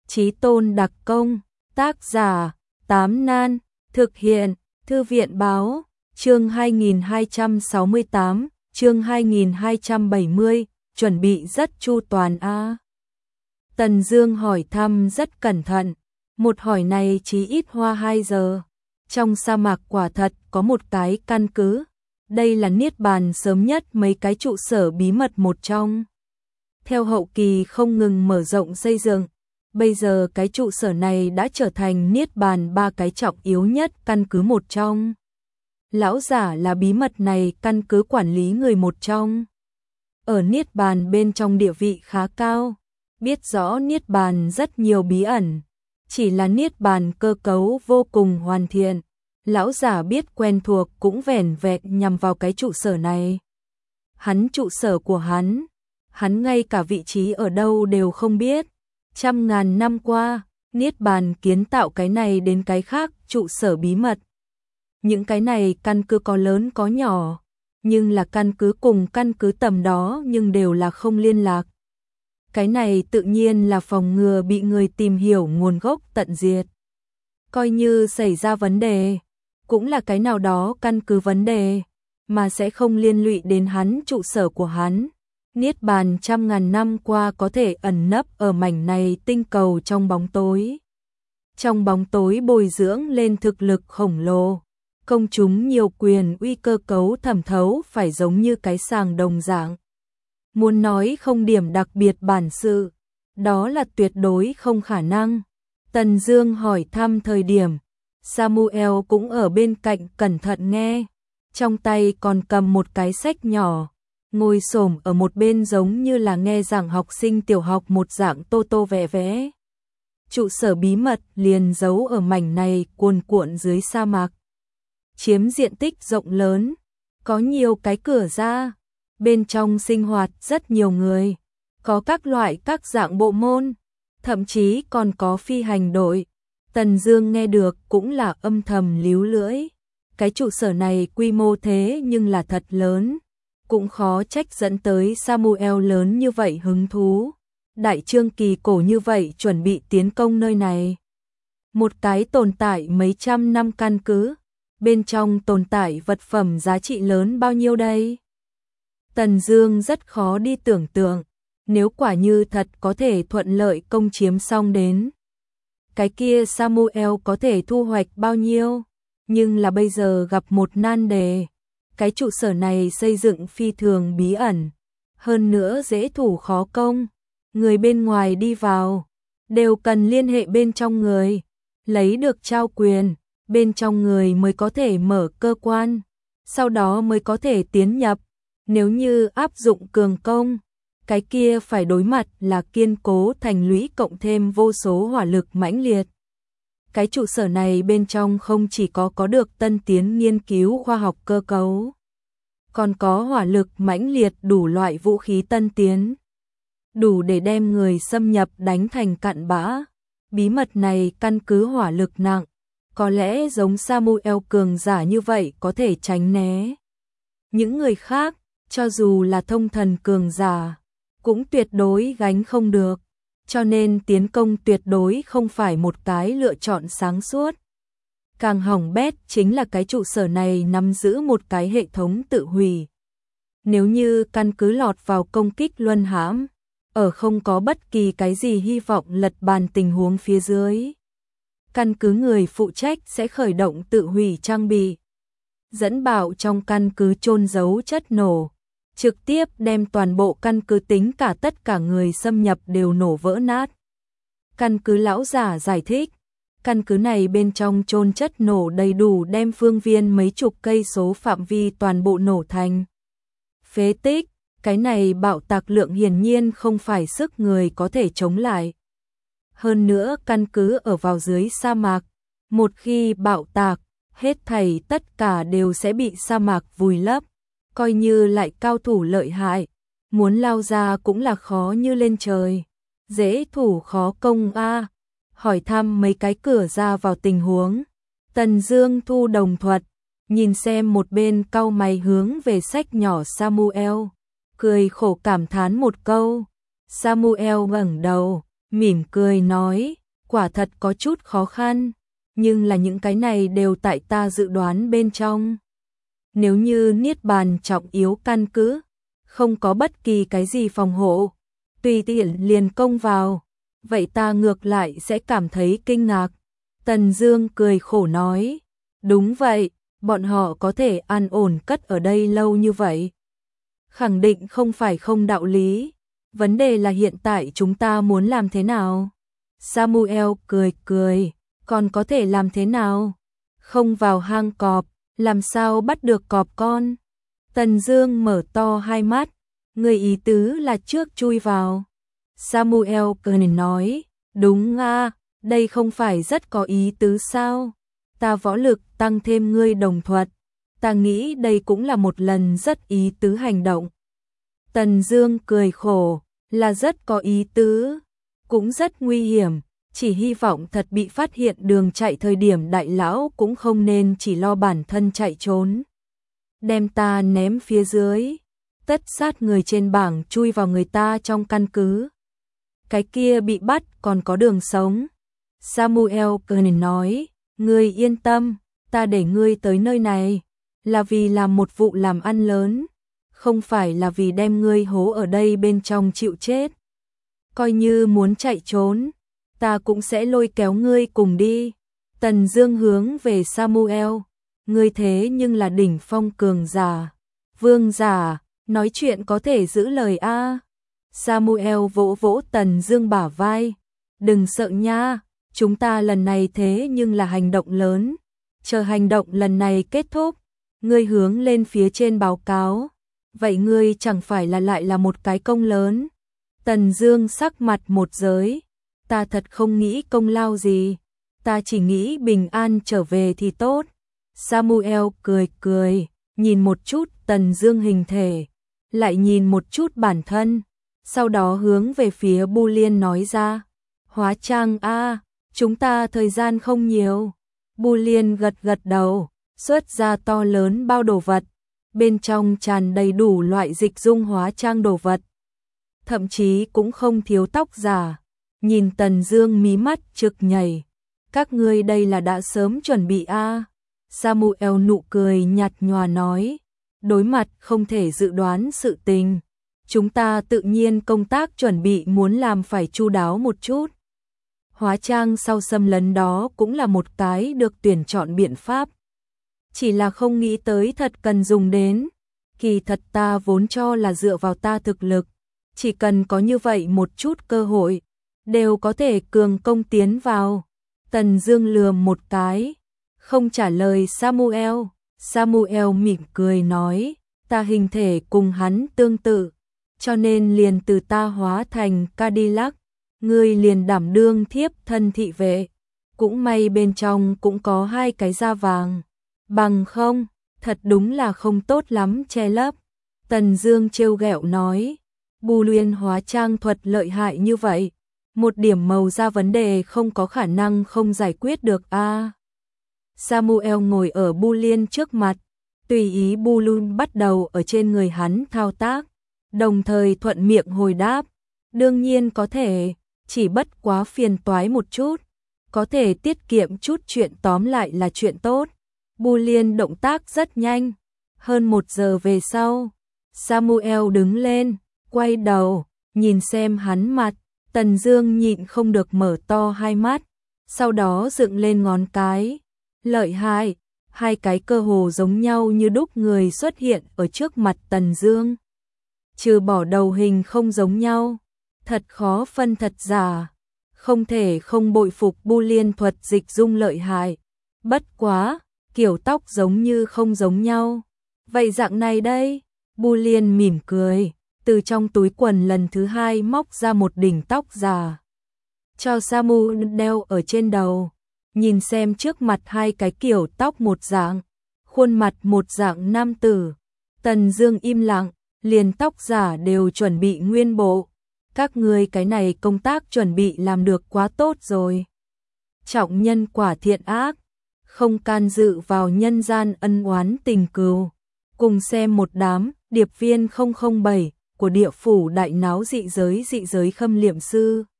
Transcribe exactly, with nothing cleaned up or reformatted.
Chí Tôn đặc công, tác giả, Tám Nan, thực hiện, Thư viện báo, chương hai nghìn hai trăm sáu mươi tám, chương hai nghìn hai trăm bảy mươi, chuẩn bị rất chu toàn a. À. Tần Dương hỏi thăm rất cẩn thận, một hỏi này chỉ ít hoa hai giờ. Trong sa mạc quả thật có một cái căn cứ, đây là niết bàn sớm nhất mấy cái trụ sở bí mật một trong. Theo hậu kỳ không ngừng mở rộng xây dựng, bây giờ cái trụ sở này đã trở thành niết bàn ba cái trọng yếu nhất căn cứ một trong. Lão giả là bí mật này căn cứ quản lý người một trong. Ở niết bàn bên trong địa vị khá cao, biết rõ niết bàn rất nhiều bí ẩn, chỉ là niết bàn cơ cấu vô cùng hoàn thiện. Lão giả biết quen thuộc cũng vẻn vẹn nhằm vào cái trụ sở này. Hắn trụ sở của hắn, hắn ngay cả vị trí ở đâu đều không biết. Trăm ngàn năm qua, niết bàn kiến tạo cái này đến cái khác trụ sở bí mật. Những cái này căn cứ có lớn có nhỏ, nhưng là căn cứ cùng căn cứ tầm đó nhưng đều là không liên lạc. Cái này tự nhiên là phòng ngừa bị người tìm hiểu nguồn gốc tận diệt. Coi như xảy ra vấn đề, cũng là cái nào đó căn cứ vấn đề, mà sẽ không liên lụy đến hắn trụ sở của hắn. Niết bàn trăm ngàn năm qua có thể ẩn nấp ở mảnh này tinh cầu trong bóng tối. Trong bóng tối bồi dưỡng lên thực lực khổng lồ, công chúng nhiều quyền uy cơ cấu thẩm thấu phải giống như cái sàng đồng dạng. Muốn nói không điểm đặc biệt bản sự, đó là tuyệt đối không khả năng. Tần Dương hỏi thăm thời điểm, Samuel cũng ở bên cạnh cẩn thận nghe, trong tay còn cầm một cái sách nhỏ, ngồi xổm ở một bên giống như là nghe giảng học sinh tiểu học một dạng tô tô vẽ vẽ. Trụ sở bí mật liền giấu ở mảnh này cuồn cuộn dưới sa mạc, chiếm diện tích rộng lớn, có nhiều cái cửa ra, bên trong sinh hoạt rất nhiều người, có các loại các dạng bộ môn, thậm chí còn có phi hành đội. Tần Dương nghe được cũng là âm thầm líu lưỡi, cái trụ sở này quy mô thế nhưng là thật lớn, cũng khó trách dẫn tới Samuel lớn như vậy hứng thú. Đại trương kỳ cổ như vậy chuẩn bị tiến công nơi này. Một cái tồn tại mấy trăm năm căn cứ, bên trong tồn tại vật phẩm giá trị lớn bao nhiêu đây? Tần Dương rất khó đi tưởng tượng, nếu quả như thật có thể thuận lợi công chiếm xong đến, cái kia Samuel có thể thu hoạch bao nhiêu, nhưng là bây giờ gặp một nan đề, cái trụ sở này xây dựng phi thường bí ẩn, hơn nữa dễ thủ khó công, người bên ngoài đi vào đều cần liên hệ bên trong người, lấy được trao quyền, bên trong người mới có thể mở cơ quan, sau đó mới có thể tiến nhập, nếu như áp dụng cường công, cái kia phải đối mặt là kiên cố thành lũy cộng thêm vô số hỏa lực mãnh liệt. Cái trụ sở này bên trong không chỉ có có được tân tiến nghiên cứu khoa học cơ cấu, còn có hỏa lực mãnh liệt đủ loại vũ khí tân tiến, đủ để đem người xâm nhập đánh thành cặn bã. Bí mật này căn cứ hỏa lực nặng, có lẽ giống Samuel cường giả như vậy có thể tránh né. Những người khác, cho dù là thông thần cường giả, cũng tuyệt đối gánh không được, cho nên tiến công tuyệt đối không phải một cái lựa chọn sáng suốt. Càng hỏng bét chính là cái trụ sở này nắm giữ một cái hệ thống tự hủy. Nếu như căn cứ lọt vào công kích luân hãm, ở không có bất kỳ cái gì hy vọng lật bàn tình huống phía dưới, căn cứ người phụ trách sẽ khởi động tự hủy trang bị, dẫn bảo trong căn cứ chôn giấu chất nổ, trực tiếp đem toàn bộ căn cứ tính cả tất cả người xâm nhập đều nổ vỡ nát. Căn cứ lão giả giải thích, căn cứ này bên trong chôn chất nổ đầy đủ đem phương viên mấy chục cây số phạm vi toàn bộ nổ thành phế tích, cái này bạo tạc lượng hiển nhiên không phải sức người có thể chống lại. Hơn nữa căn cứ ở vào dưới sa mạc, một khi bạo tạc, hết thảy tất cả đều sẽ bị sa mạc vùi lấp, coi như lại cao thủ lợi hại, muốn lao ra cũng là khó như lên trời, dễ thủ khó công a. À. Hỏi thăm mấy cái cửa ra vào tình huống, Tần Dương thu đồng thuật, nhìn xem một bên cau mày hướng về sách nhỏ Samuel, cười khổ cảm thán một câu. Samuel ngẩng đầu, mỉm cười nói, quả thật có chút khó khăn, nhưng là những cái này đều tại ta dự đoán bên trong. Nếu như niết bàn trọng yếu căn cứ, không có bất kỳ cái gì phòng hộ, tùy tiện liền công vào, vậy ta ngược lại sẽ cảm thấy kinh ngạc. Tần Dương cười khổ nói, đúng vậy, bọn họ có thể an ổn cất ở đây lâu như vậy. Khẳng định không phải không đạo lý, vấn đề là hiện tại chúng ta muốn làm thế nào? Samuel cười cười, còn có thể làm thế nào? Không vào hang cọp, làm sao bắt được cọp con? Tần Dương mở to hai mắt, người ý tứ là trước chui vào. Samuel cười nói, đúng a, đây không phải rất có ý tứ sao? Ta võ lực tăng thêm ngươi đồng thuật, ta nghĩ đây cũng là một lần rất ý tứ hành động. Tần Dương cười khổ, là rất có ý tứ, cũng rất nguy hiểm, chỉ hy vọng thật bị phát hiện đường chạy thời điểm đại lão cũng không nên chỉ lo bản thân chạy trốn. Đem ta ném phía dưới, tất sát người trên bảng chui vào người ta trong căn cứ. Cái kia bị bắt còn có đường sống. Samuel cười nói, ngươi yên tâm, ta để ngươi tới nơi này, là vì làm một vụ làm ăn lớn, không phải là vì đem ngươi hố ở đây bên trong chịu chết. Coi như muốn chạy trốn, ta cũng sẽ lôi kéo ngươi cùng đi. Tần Dương hướng về Samuel, ngươi thế nhưng là đỉnh phong cường giả, vương giả, nói chuyện có thể giữ lời a. Samuel vỗ vỗ Tần Dương bả vai, đừng sợ nha, chúng ta lần này thế nhưng là hành động lớn, chờ hành động lần này kết thúc, ngươi hướng lên phía trên báo cáo, vậy ngươi chẳng phải là lại là một cái công lớn. Tần Dương sắc mặt một giới, ta thật không nghĩ công lao gì, ta chỉ nghĩ bình an trở về thì tốt. Samuel cười cười, nhìn một chút Tần Dương hình thể, lại nhìn một chút bản thân, sau đó hướng về phía Bu Liên nói ra, hóa trang a, chúng ta thời gian không nhiều. Bu Liên gật gật đầu, xuất ra to lớn bao đồ vật, bên trong tràn đầy đủ loại dịch dung hóa trang đồ vật, thậm chí cũng không thiếu tóc giả. Nhìn Tần Dương mí mắt trực nhảy, các ngươi đây là đã sớm chuẩn bị a? À? Samuel nụ cười nhạt nhòa nói, đối mặt không thể dự đoán sự tình, chúng ta tự nhiên công tác chuẩn bị muốn làm phải chu đáo một chút. Hóa trang sau xâm lấn đó cũng là một cái được tuyển chọn biện pháp, chỉ là không nghĩ tới thật cần dùng đến. Kỳ thật ta vốn cho là dựa vào ta thực lực, chỉ cần có như vậy một chút cơ hội, đều có thể cường công tiến vào. Tần Dương lườm một cái, không trả lời Samuel. Samuel mỉm cười nói, ta hình thể cùng hắn tương tự, cho nên liền từ ta hóa thành Cadillac, ngươi liền đảm đương thiếp thân thị vệ, cũng may bên trong cũng có hai cái da vàng, bằng không, thật đúng là không tốt lắm che lấp. Tần Dương trêu ghẹo nói, Bu Liên hóa trang thuật lợi hại như vậy, một điểm màu da vấn đề không có khả năng không giải quyết được a. À. Samuel ngồi ở Bu Liên trước mặt, tùy ý Bu Liên bắt đầu ở trên người hắn thao tác, đồng thời thuận miệng hồi đáp, đương nhiên có thể, chỉ bất quá phiền toái một chút, có thể tiết kiệm chút chuyện tóm lại là chuyện tốt. Bu Liên động tác rất nhanh, hơn một giờ về sau, Samuel đứng lên, quay đầu, nhìn xem hắn mặt, Tần Dương nhịn không được mở to hai mắt, sau đó dựng lên ngón cái, lợi hại, hai cái cơ hồ giống nhau như đúc người xuất hiện ở trước mặt Tần Dương. Trừ bỏ đầu hình không giống nhau, thật khó phân thật giả, không thể không bội phục Bu Liên thuật dịch dung lợi hại. Bất quá, kiểu tóc giống như không giống nhau. Vậy dạng này đây, Bu Liên mỉm cười, từ trong túi quần lần thứ hai móc ra một đỉnh tóc giả, cho Samu đeo ở trên đầu, nhìn xem trước mặt hai cái kiểu tóc một dạng, khuôn mặt một dạng nam tử. Tần Dương im lặng, liền tóc giả đều chuẩn bị nguyên bộ. Các ngươi cái này công tác chuẩn bị làm được quá tốt rồi. Trọng nhân quả thiện ác, không can dự vào nhân gian ân oán tình cừu. Cùng xem một đám điệp viên không không bảy của địa phủ đại náo dị giới dị giới khâm liệm sư.